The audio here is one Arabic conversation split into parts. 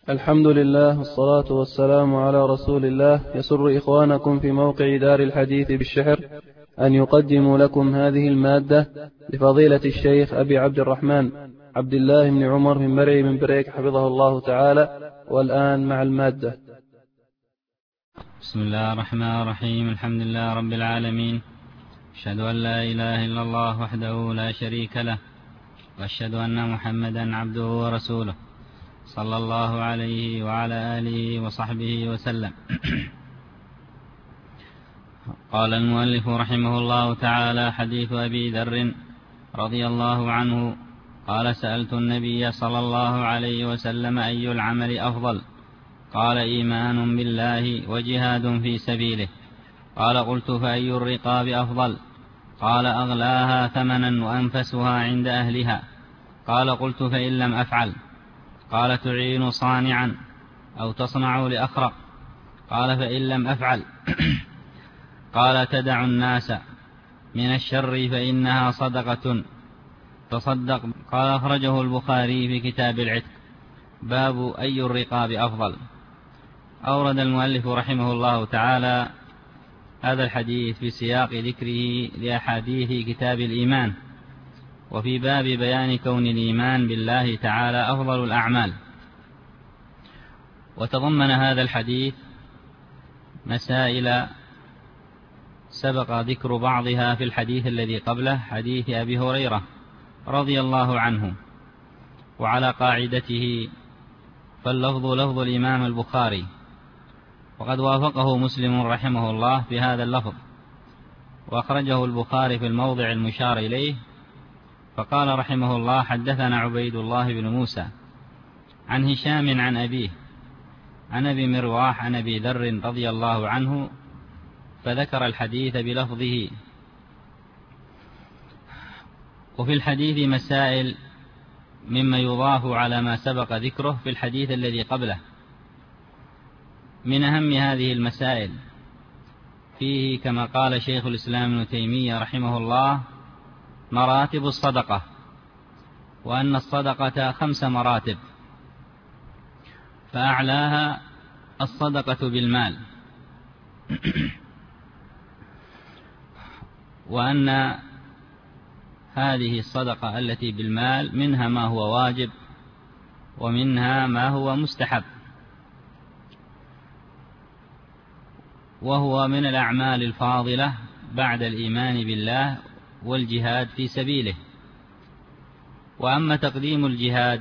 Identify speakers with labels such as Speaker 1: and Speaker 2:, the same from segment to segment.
Speaker 1: الحمد لله والصلاة والسلام على رسول الله. يسر إخوانكم في موقع دار الحديث بالشحر أن يقدموا لكم هذه المادة لفضيلة الشيخ أبي عبد الرحمن عبد الله بن عمر من مرعي من بريك حفظه الله تعالى. والآن مع المادة.
Speaker 2: بسم الله الرحمن الرحيم. الحمد لله رب العالمين، أشهد أن لا إله إلا الله وحده لا شريك له، وأشهد أن محمدا عبده ورسوله صلى الله عليه وعلى آله وصحبه وسلم. قال المؤلف رحمه الله تعالى: حديث أبي ذر رضي الله عنه قال: سألت النبي صلى الله عليه وسلم: أي العمل أفضل؟ قال: إيمان بالله وجهاد في سبيله. قال: قلت: فأي الرقاب أفضل؟ قال: أغلاها ثمنا وأنفسها عند أهلها. قال: قلت: فإن لم أفعل؟ قال: تعين صانعا أو تصنع لأخرق. قال: فإن لم أفعل؟ قال: تدع الناس من الشر فإنها صدقة تصدق. قال: أخرجه البخاري في كتاب العتق. باب أي الرقاب أفضل. أورد المؤلف رحمه الله تعالى هذا الحديث في سياق ذكره لأحاديث كتاب الإيمان، وفي باب بيان كون الإيمان بالله تعالى أفضل الأعمال. وتضمن هذا الحديث مسائل سبق ذكر بعضها في الحديث الذي قبله، حديث أبي هريرة رضي الله عنه. وعلى قاعدته فاللفظ لفظ الإمام البخاري، وقد وافقه مسلم رحمه الله في هذا اللفظ، وأخرجه البخاري في الموضع المشار إليه، فقال رحمه الله: حدثنا عبيد الله بن موسى عن هشام عن أبيه عن أبي مرواح عن أبي ذر رضي الله عنه، فذكر الحديث بلفظه. وفي الحديث مسائل مما يضاف على ما سبق ذكره في الحديث الذي قبله. من أهم هذه المسائل فيه، كما قال شيخ الإسلام ابن تيمية رحمه الله، مراتب الصدقة، وأن الصدقة 5 مراتب، فأعلاها الصدقة بالمال، وأن هذه الصدقة التي بالمال منها ما هو واجب ومنها ما هو مستحب، وهو من الأعمال الفاضلة بعد الإيمان بالله والجهاد في سبيله. وأما تقديم الجهاد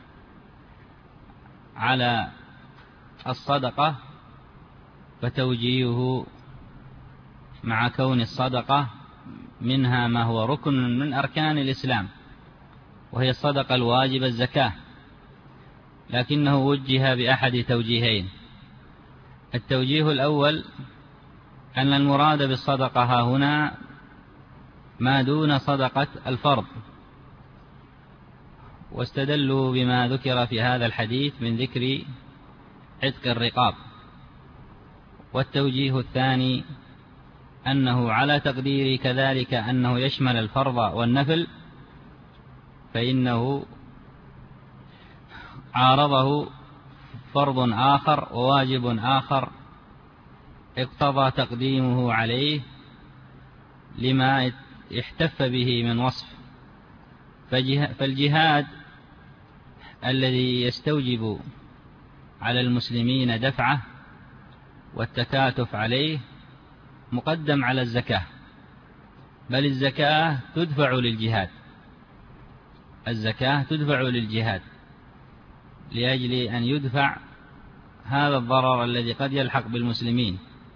Speaker 2: على الصدقة فتوجيهه مع كون الصدقة منها ما هو ركن من أركان الإسلام، وهي الصدقة الواجبة الزكاة، لكنه وجه بأحد توجيهين. التوجيه الأول أن المراد بالصدقة ها هنا ما دون صدقة الفرض، واستدلوا بما ذكر في هذا الحديث من ذكر عتق الرقاب. والتوجيه الثاني أنه على تقدير كذلك أنه يشمل الفرض والنفل، فإنه عارضه فرض آخر وواجب آخر اقتضى تقديمه عليه لما احتف به من وصف. فالجهاد الذي يستوجب على المسلمين دفعه والتكاتف عليه مقدم على الزكاة، بل الزكاة تدفع للجهاد، الزكاة تدفع للجهاد لأجل أن يدفع هذا الضرر الذي قد يلحق بالمسلمين.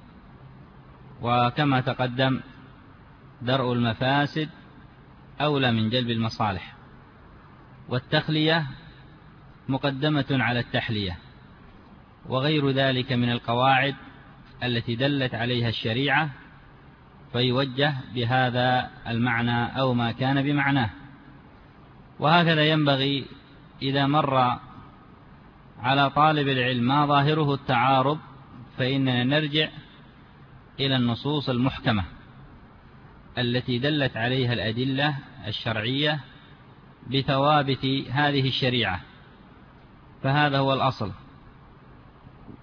Speaker 2: وكما تقدم درء المفاسد أولى من جلب المصالح، والتخلية مقدمة على التحلية، وغير ذلك من القواعد التي دلت عليها الشريعة، فيوجه بهذا المعنى أو ما كان بمعناه. وهكذا ينبغي إذا مر على طالب العلم ما ظاهره التعارض، فإننا نرجع إلى النصوص المحكمة التي دلت عليها الأدلة الشرعية بثوابت هذه الشريعة، فهذا هو الأصل.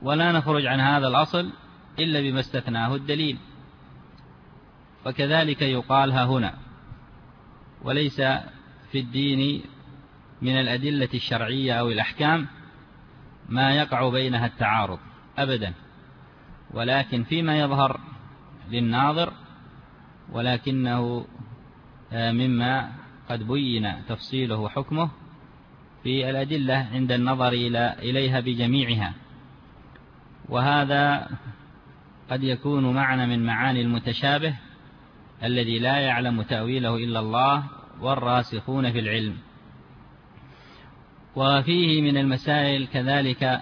Speaker 2: ولا نخرج عن هذا الأصل إلا بما استثناه الدليل. وكذلك يقال ها هنا، وليس في الدين من الأدلة الشرعية أو الأحكام ما يقع بينها التعارض أبدا، ولكن فيما يظهر للناظر، ولكنه مما قد بين تفصيله وحكمه في الأدلة عند النظر إليها بجميعها. وهذا قد يكون معنى من معاني المتشابه الذي لا يعلم تأويله إلا الله والراسخون في العلم. وفيه من المسائل كذلك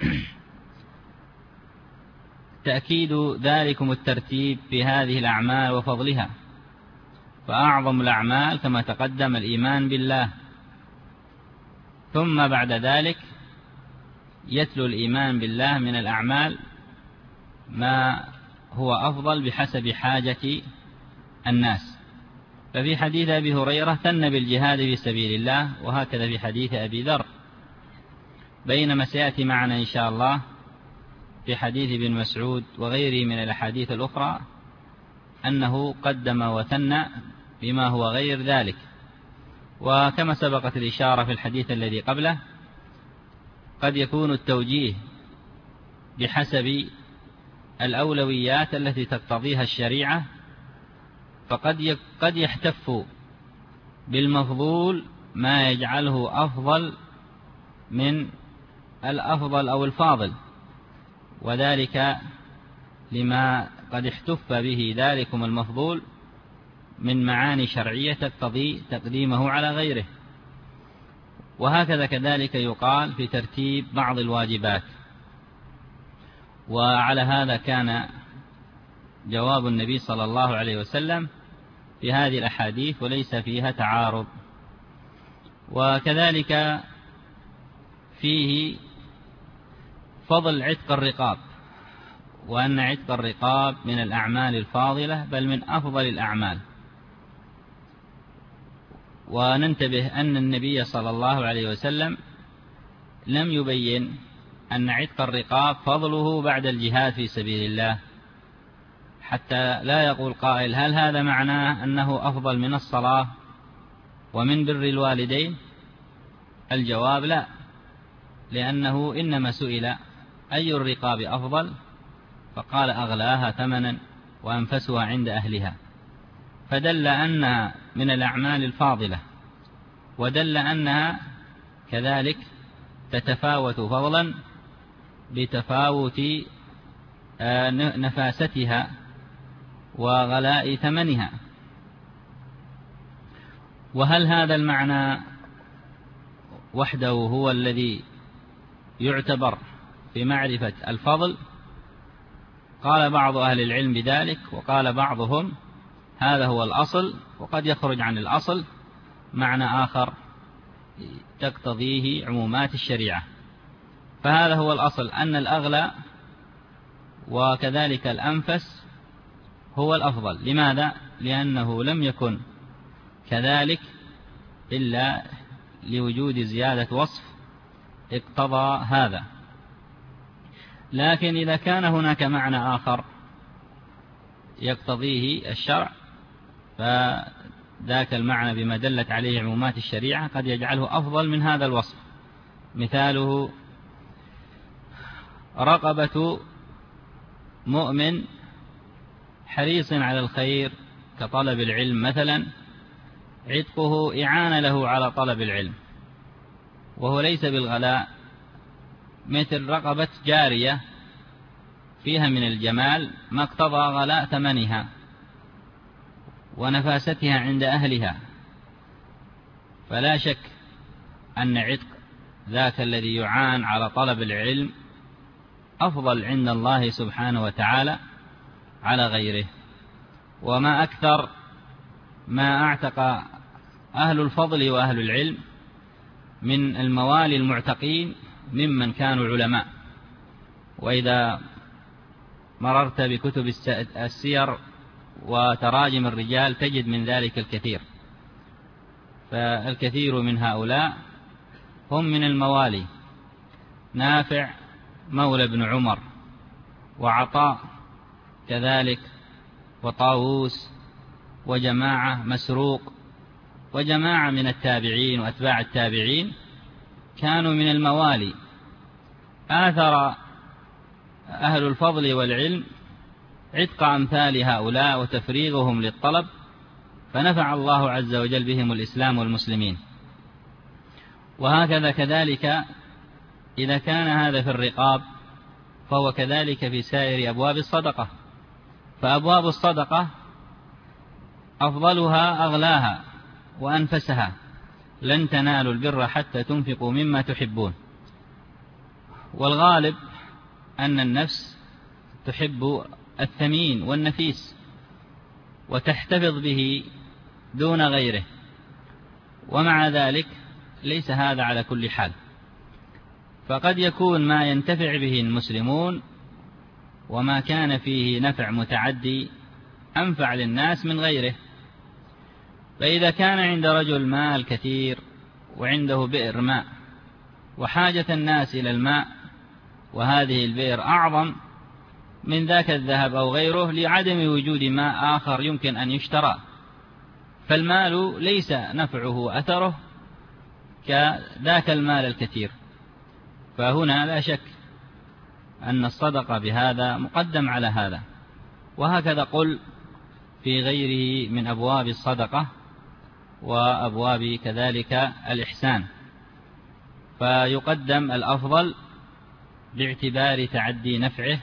Speaker 2: تأكيد ذلكم الترتيب في هذه الأعمال وفضلها، فأعظم الأعمال كما تقدم الإيمان بالله، ثم بعد ذلك يتلو الإيمان بالله من الأعمال ما هو أفضل بحسب حاجة الناس. ففي حديث أبي هريرة ثن بالجهاد في سبيل الله، وهكذا في حديث أبي ذر، بينما سيأتي معنا إن شاء الله في حديث ابن مسعود وغيره من الأحاديث الأخرى أنه قدم وثنى بما هو غير ذلك. وكما سبقت الإشارة في الحديث الذي قبله، قد يكون التوجيه بحسب الأولويات التي تقتضيها الشريعة، فقد يحتف بالمفضول ما يجعله أفضل من الأفضل أو الفاضل، وذلك لما قد احتف به ذلكم المفضول من معاني شرعية تقتضي تقديمه على غيره. وهكذا كذلك يقال في ترتيب بعض الواجبات. وعلى هذا كان جواب النبي صلى الله عليه وسلم في هذه الأحاديث، وليس فيها تعارض. وكذلك فيه فضل عتق الرقاب، وأن عتق الرقاب من الأعمال الفاضلة بل من أفضل الأعمال. وننتبه أن النبي صلى الله عليه وسلم لم يبين أن عتق الرقاب فضله بعد الجهاد في سبيل الله، حتى لا يقول قائل هل هذا معناه أنه أفضل من الصلاة ومن بر الوالدين؟ الجواب لا، لأنه إنما سئل أي الرقاب أفضل، فقال أغلاها ثمنا وأنفسها عند أهلها، فدل أنها من الأعمال الفاضلة، ودل أنها كذلك تتفاوت فضلا بتفاوت نفاستها وغلاء ثمنها. وهل هذا المعنى وحده هو الذي يعتبر في معرفة الفضل؟ قال بعض أهل العلم بذلك، وقال بعضهم هذا هو الأصل، وقد يخرج عن الأصل معنى آخر تقتضيه عمومات الشريعة. فهذا هو الأصل، أن الأغلى وكذلك الأنفس هو الأفضل. لماذا؟ لأنه لم يكن كذلك إلا لوجود زيادة وصف اقتضى هذا. لكن إذا كان هناك معنى آخر يقتضيه الشرع، فذاك المعنى بما دلت عليه عمومات الشريعة قد يجعله أفضل من هذا الوصف. مثاله رقبة مؤمن حريص على الخير كطلب العلم مثلا، عتقه إعانة له على طلب العلم، وهو ليس بالغلاء، مثل رقبة جارية فيها من الجمال ما اقتضى غلاء ثمنها ونفاستها عند أهلها. فلا شك أن عتق ذاك الذي يعان على طلب العلم أفضل عند الله سبحانه وتعالى على غيره. وما أكثر ما اعتق أهل الفضل وأهل العلم من الموالي المعتقين ممن كانوا علماء. وإذا مررت بكتب السير وتراجم الرجال تجد من ذلك الكثير. فالكثير من هؤلاء هم من الموالي. نافع مولى بن عمر وعطاء كذلك وطاووس وجماعة مسروق وجماعة من التابعين وأتباع التابعين كانوا من الموالي. آثر أهل الفضل والعلم عتق أمثال هؤلاء وتفريغهم للطلب، فنفع الله عز وجل بهم الإسلام والمسلمين. وهكذا كذلك إذا كان هذا في الرقاب فهو كذلك في سائر أبواب الصدقة. فأبواب الصدقة أفضلها أغلاها وأنفسها، لن تنالوا البر حتى تنفقوا مما تحبون. والغالب أن النفس تحب الثمين والنفيس وتحتفظ به دون غيره، ومع ذلك ليس هذا على كل حال، فقد يكون ما ينتفع به المسلمون وما كان فيه نفع متعدي أنفع للناس من غيره. فإذا كان عند رجل مال كثير وعنده بئر ماء وحاجة الناس إلى الماء، وهذه البئر أعظم من ذاك الذهب أو غيره لعدم وجود ماء آخر يمكن أن يشترى، فالمال ليس نفعه أثره كذاك المال الكثير. فهنا لا شك أن الصدقة بهذا مقدم على هذا. وهكذا قل في غيره من أبواب الصدقة وأبواب كذلك الإحسان، فيقدم الأفضل باعتبار تعدي نفعه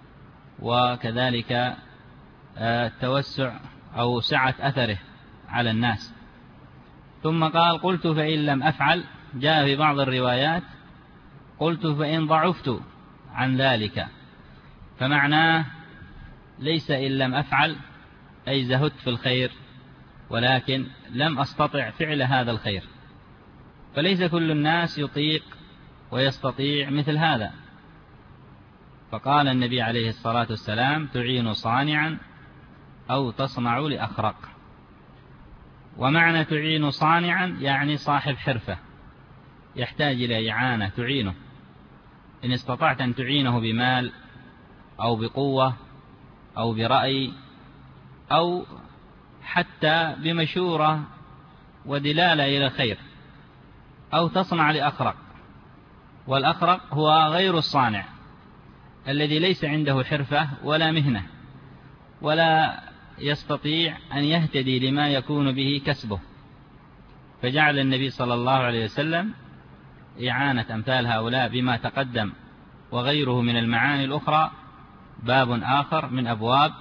Speaker 2: وكذلك التوسع أو سعة أثره على الناس. ثم قال قلت فإن لم أفعل، جاء في بعض الروايات قلت فإن ضعفت عن ذلك، فمعناه ليس إن لم أفعل أي زهدت في الخير، ولكن لم أستطع فعل هذا الخير. فليس كل الناس يطيق ويستطيع مثل هذا. فقال النبي عليه الصلاة والسلام تعين صانعا أو تصنع لأخرق. ومعنى تعين صانعا يعني صاحب حرفة يحتاج إلى إعانة تعينه، إن استطعت أن تعينه بمال أو بقوة أو برأي أو حتى بمشورة ودلالة إلى الخير. أو تصنع لأخرق، والأخرق هو غير الصانع الذي ليس عنده حرفة ولا مهنة ولا يستطيع أن يهتدي لما يكون به كسبه. فجعل النبي صلى الله عليه وسلم إعانة أمثال هؤلاء بما تقدم وغيره من المعاني الأخرى باب آخر من أبواب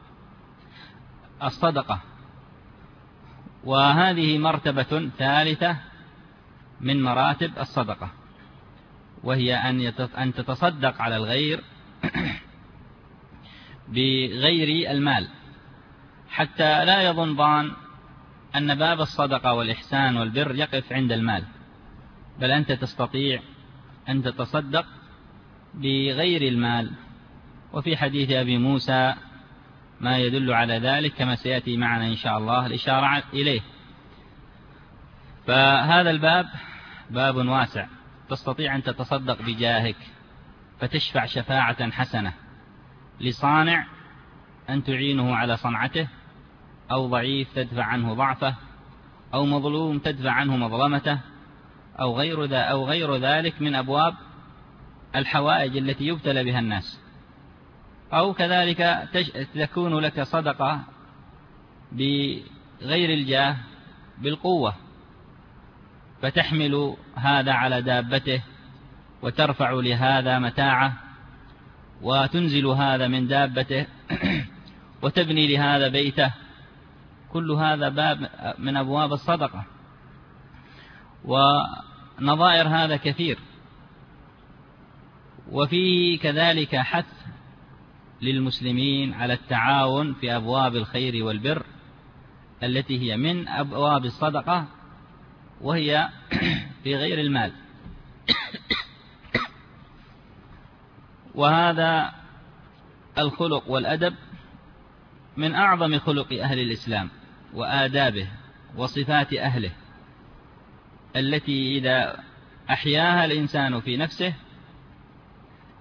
Speaker 2: الصدقة. وهذه مرتبة ثالثة من مراتب الصدقة، وهي أن تتصدق على الغير بغير المال، حتى لا يظن أن باب الصدقة والإحسان والبر يقف عند المال، بل أنت تستطيع أن تتصدق بغير المال. وفي حديث أبي موسى ما يدل على ذلك كما سيأتي معنا إن شاء الله الإشارة إليه. فهذا الباب باب واسع، تستطيع أن تتصدق بجاهك فتشفع شفاعة حسنة لصانع أن تعينه على صنعته، أو ضعيف تدفع عنه ضعفه، أو مظلوم تدفع عنه مظلمته، أو غير ذلك من أبواب الحوائج التي يبتلى بها الناس. أو كذلك تكون لك صدقة بغير الجاه بالقوة، فتحمل هذا على دابته وترفع لهذا متاعه وتنزل هذا من دابته وتبني لهذا بيته. كل هذا باب من أبواب الصدقة، ونظائر هذا كثير. وفيه كذلك حث للمسلمين على التعاون في أبواب الخير والبر التي هي من أبواب الصدقة، وهي في غير المال. وهذا الخلق والأدب من أعظم خلق أهل الإسلام وآدابه وصفات أهله، التي إذا أحياها الإنسان في نفسه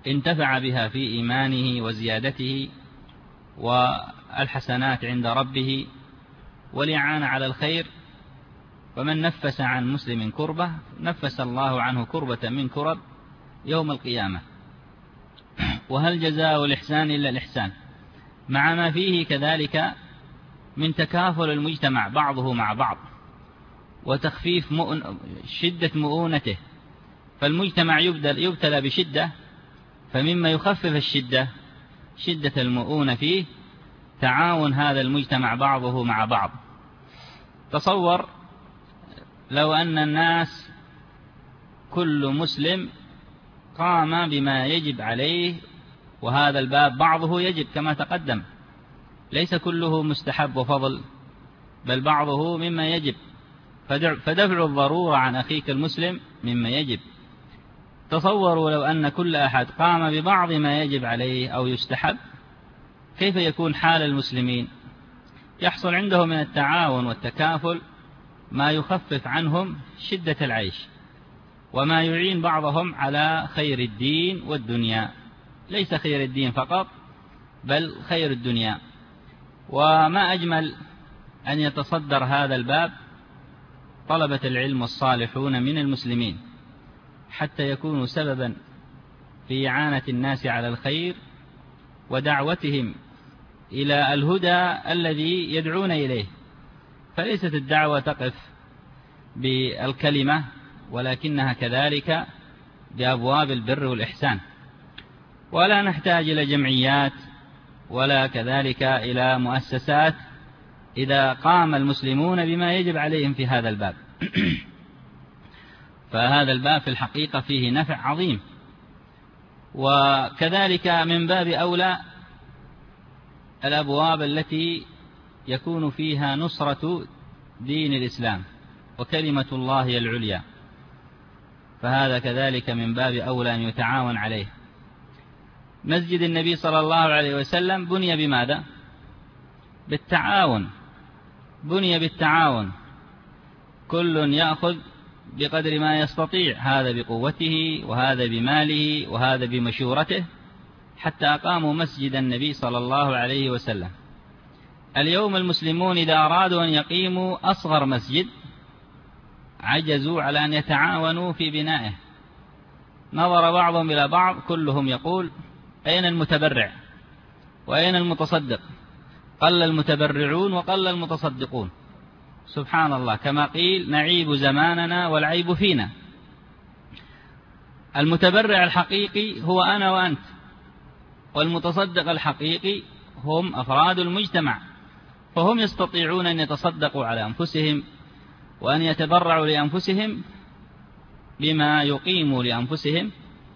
Speaker 2: انتفع بها في إيمانه وزيادته والحسنات عند ربه والإعانة على الخير. ومن نفس عن مسلم كربة نفس الله عنه كربة من كرب يوم القيامة. وهل جزاء الإحسان إلا الإحسان، مع ما فيه كذلك من تكافل المجتمع بعضه مع بعض وتخفيف شدة مؤونته. فالمجتمع يبتلى بشدة، فمما يخفف الشدة شدة المؤونة فيه تعاون هذا المجتمع بعضه مع بعض. تصور لو أن الناس كل مسلم قام بما يجب عليه، وهذا الباب بعضه يجب كما تقدم، ليس كله مستحب وفضل، بل بعضه مما يجب، فدفع الضرورة عن أخيك المسلم مما يجب. تصوروا لو أن كل أحد قام ببعض ما يجب عليه أو يستحب، كيف يكون حال المسلمين؟ يحصل عندهم من التعاون والتكافل ما يخفف عنهم شدة العيش، وما يعين بعضهم على خير الدين والدنيا، ليس خير الدين فقط بل خير الدنيا. وما أجمل أن يتصدر هذا الباب طلبة العلم والصالحون من المسلمين، حتى يكونوا سببا في إعانة الناس على الخير ودعوتهم إلى الهدى الذي يدعون إليه. فليست الدعوة تقف بالكلمة، ولكنها كذلك بأبواب البر والإحسان. ولا نحتاج إلى جمعيات ولا كذلك إلى مؤسسات إذا قام المسلمون بما يجب عليهم في هذا الباب. فهذا الباب في الحقيقة فيه نفع عظيم. وكذلك من باب أولى الأبواب التي يكون فيها نصرة دين الإسلام وكلمة الله العليا، فهذا كذلك من باب أولى أن يتعاون عليه. مسجد النبي صلى الله عليه وسلم بني بماذا؟ بالتعاون، بني بالتعاون، كل يأخذ بقدر ما يستطيع، هذا بقوته وهذا بماله وهذا بمشورته، حتى أقاموا مسجد النبي صلى الله عليه وسلم. اليوم المسلمون إذا أرادوا أن يقيموا أصغر مسجد عجزوا على أن يتعاونوا في بنائه. نظر بعضهم إلى بعض، كلهم يقول أين المتبرع وأين المتصدق؟ قل المتبرعون وقل المتصدقون. سبحان الله، كما قيل نعيب زماننا والعيب فينا. المتبرع الحقيقي هو أنا وأنت، والمتصدق الحقيقي هم أفراد المجتمع، فهم يستطيعون أن يتصدقوا على أنفسهم وأن يتبرعوا لأنفسهم بما يقيموا لأنفسهم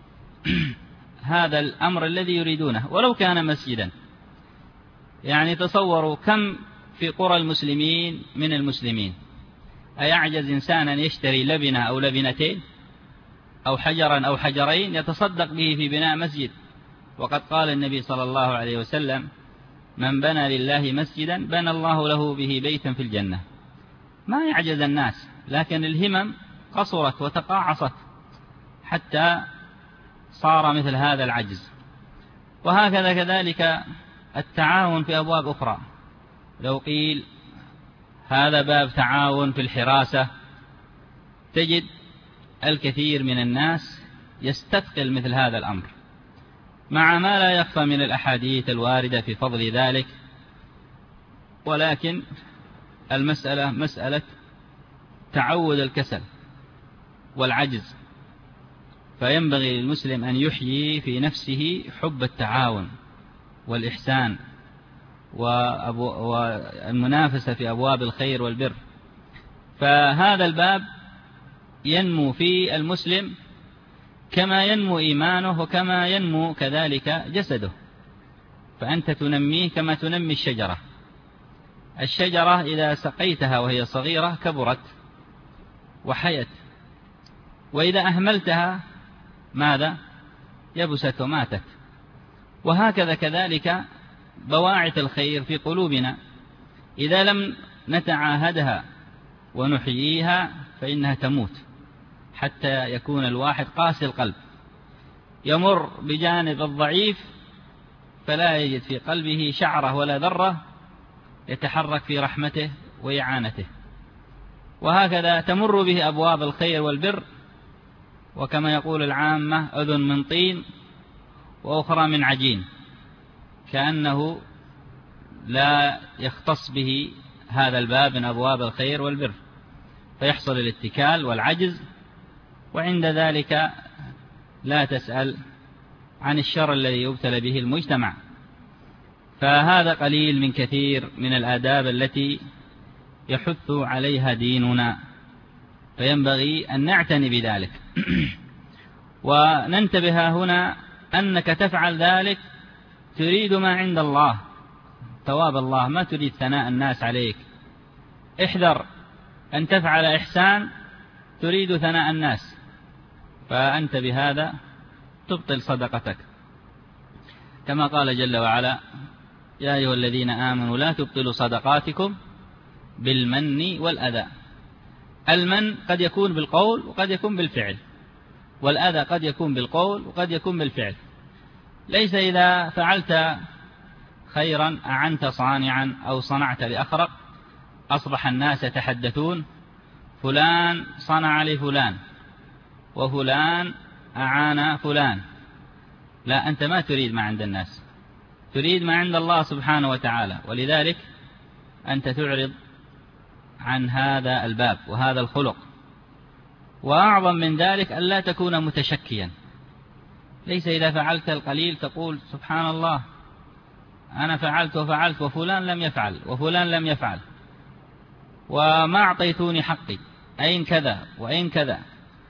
Speaker 2: هذا الأمر الذي يريدونه ولو كان مسجدا. يعني تصوروا كم في قرى المسلمين من المسلمين، أيعجز إنسان أن يشتري لبنة أو لبنتين أو حجرا أو حجرين يتصدق به في بناء مسجد؟ وقد قال النبي صلى الله عليه وسلم من بنى لله مسجدا بنى الله له به بيتا في الجنة. ما يعجز الناس، لكن الهمم قصرت وتقاعصت حتى صار مثل هذا العجز. وهكذا كذلك التعاون في أبواب أخرى. لو قيل هذا باب تعاون في الحراسة، تجد الكثير من الناس يستثقل مثل هذا الأمر، مع ما لا يخفى من الأحاديث الواردة في فضل ذلك. ولكن المسألة مسألة تعود الكسل والعجز، فينبغي للمسلم أن يحيي في نفسه حب التعاون والإحسان والمنافسة في أبواب الخير والبر. فهذا الباب ينمو في المسلم كما ينمو إيمانه وكما ينمو كذلك جسده، فأنت تنميه كما تنمي الشجرة. الشجرة إذا سقيتها وهي صغيرة كبرت وحيت، وإذا أهملتها ماذا؟ يبست وماتت. وهكذا كذلك بواعث الخير في قلوبنا إذا لم نتعاهدها ونحييها فإنها تموت، حتى يكون الواحد قاسي القلب. يمر بجانب الضعيف فلا يجد في قلبه شعرة ولا ذرة يتحرك في رحمته وإعانته. وهكذا تمر به أبواب الخير والبر، وكما يقول العامة أذن من طين وأخرى من عجين، كأنه لا يختص به هذا الباب من أبواب الخير والبر، فيحصل الاتكال والعجز، وعند ذلك لا تسأل عن الشر الذي يبتلى به المجتمع. فهذا قليل من كثير من الآداب التي يحث عليها ديننا، فينبغي أن نعتني بذلك. وننتبه هنا أنك تفعل ذلك تريد ما عند الله، ثواب الله، ما تريد ثناء الناس عليك. احذر أن تفعل إحسان تريد ثناء الناس، فأنت بهذا تبطل صدقتك، كما قال جل وعلا: يا أيها الذين آمنوا لا تبطلوا صدقاتكم بالمن والأذى. المن قد يكون بالقول وقد يكون بالفعل، والأذى قد يكون بالقول وقد يكون بالفعل. ليس إذا فعلت خيرا أعنت صانعا أو صنعت لأخرق أصبح الناس يتحدثون: فلان صنع لفلان وفلان أعان فلان. لا، أنت ما تريد ما عند الناس، تريد ما عند الله سبحانه وتعالى، ولذلك أنت تعرض عن هذا الباب وهذا الخلق. وأعظم من ذلك أن لا تكون متشكيا. ليس إذا فعلت القليل تقول: سبحان الله، أنا فعلت وفعلت وفلان لم يفعل وفلان لم يفعل، وما أعطيتوني حقي، أين كذا وأين كذا،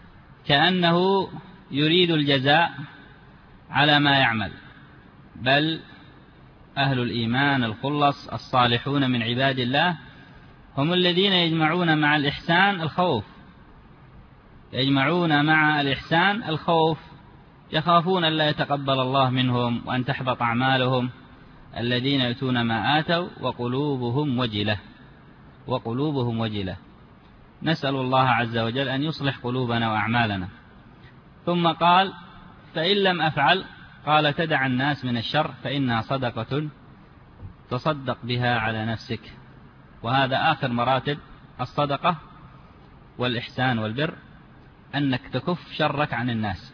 Speaker 2: كأنه يريد الجزاء على ما يعمل. بل أهل الإيمان الخلص الصالحون من عباد الله هم الذين يجمعون مع الإحسان الخوف، يجمعون مع الإحسان الخوف، يخافون أن لا يتقبل الله منهم وأن تحبط أعمالهم، الذين يؤتون ما آتوا وقلوبهم وجلة، وقلوبهم وجلة. نسأل الله عز وجل أن يصلح قلوبنا وأعمالنا. ثم قال: فإن لم أفعل، قال: تدع الناس من الشر فإنها صدقة تصدق بها على نفسك. وهذا آخر مراتب الصدقة والإحسان والبر، أنك تكف شرك عن الناس.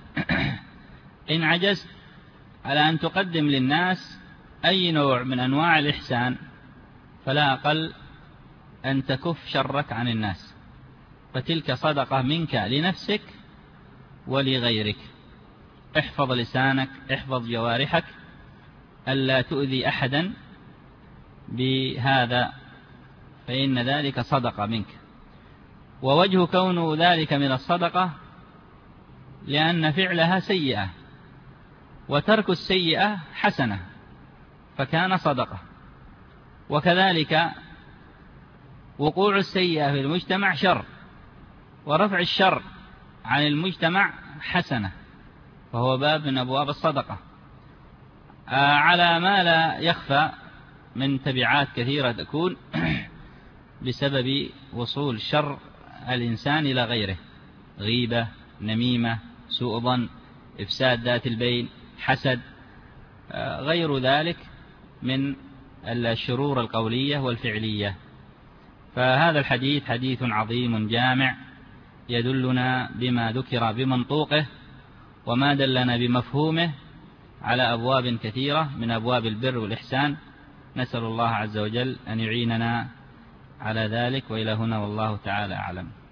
Speaker 2: إن عجزت على أن تقدم للناس أي نوع من أنواع الإحسان فلا أقل أن تكف شرك عن الناس، فتلك صدقة منك لنفسك ولغيرك. احفظ لسانك، احفظ جوارحك، ألا تؤذي أحدا بهذا، فإن ذلك صدقة منك. ووجه كون ذلك من الصدقة لأن فعلها سيئة، وترك السيئة حسنة، فكان صدقة. وكذلك وقوع السيئة في المجتمع شر، ورفع الشر عن المجتمع حسنة، فهو باب من أبواب الصدقة، على ما لا يخفى من تبعات كثيرة تكون بسبب وصول شر الإنسان إلى غيره: غيبة، نميمة، سوء ظن، إفساد ذات البين، حسد، غير ذلك من الشرور القولية والفعلية. فهذا الحديث حديث عظيم جامع يدلنا بما ذكر بمنطوقه وما دلنا بمفهومه على أبواب كثيرة من أبواب البر والإحسان. نسأل الله عز وجل أن يعيننا على ذلك. وإلى هنا والله تعالى أعلم.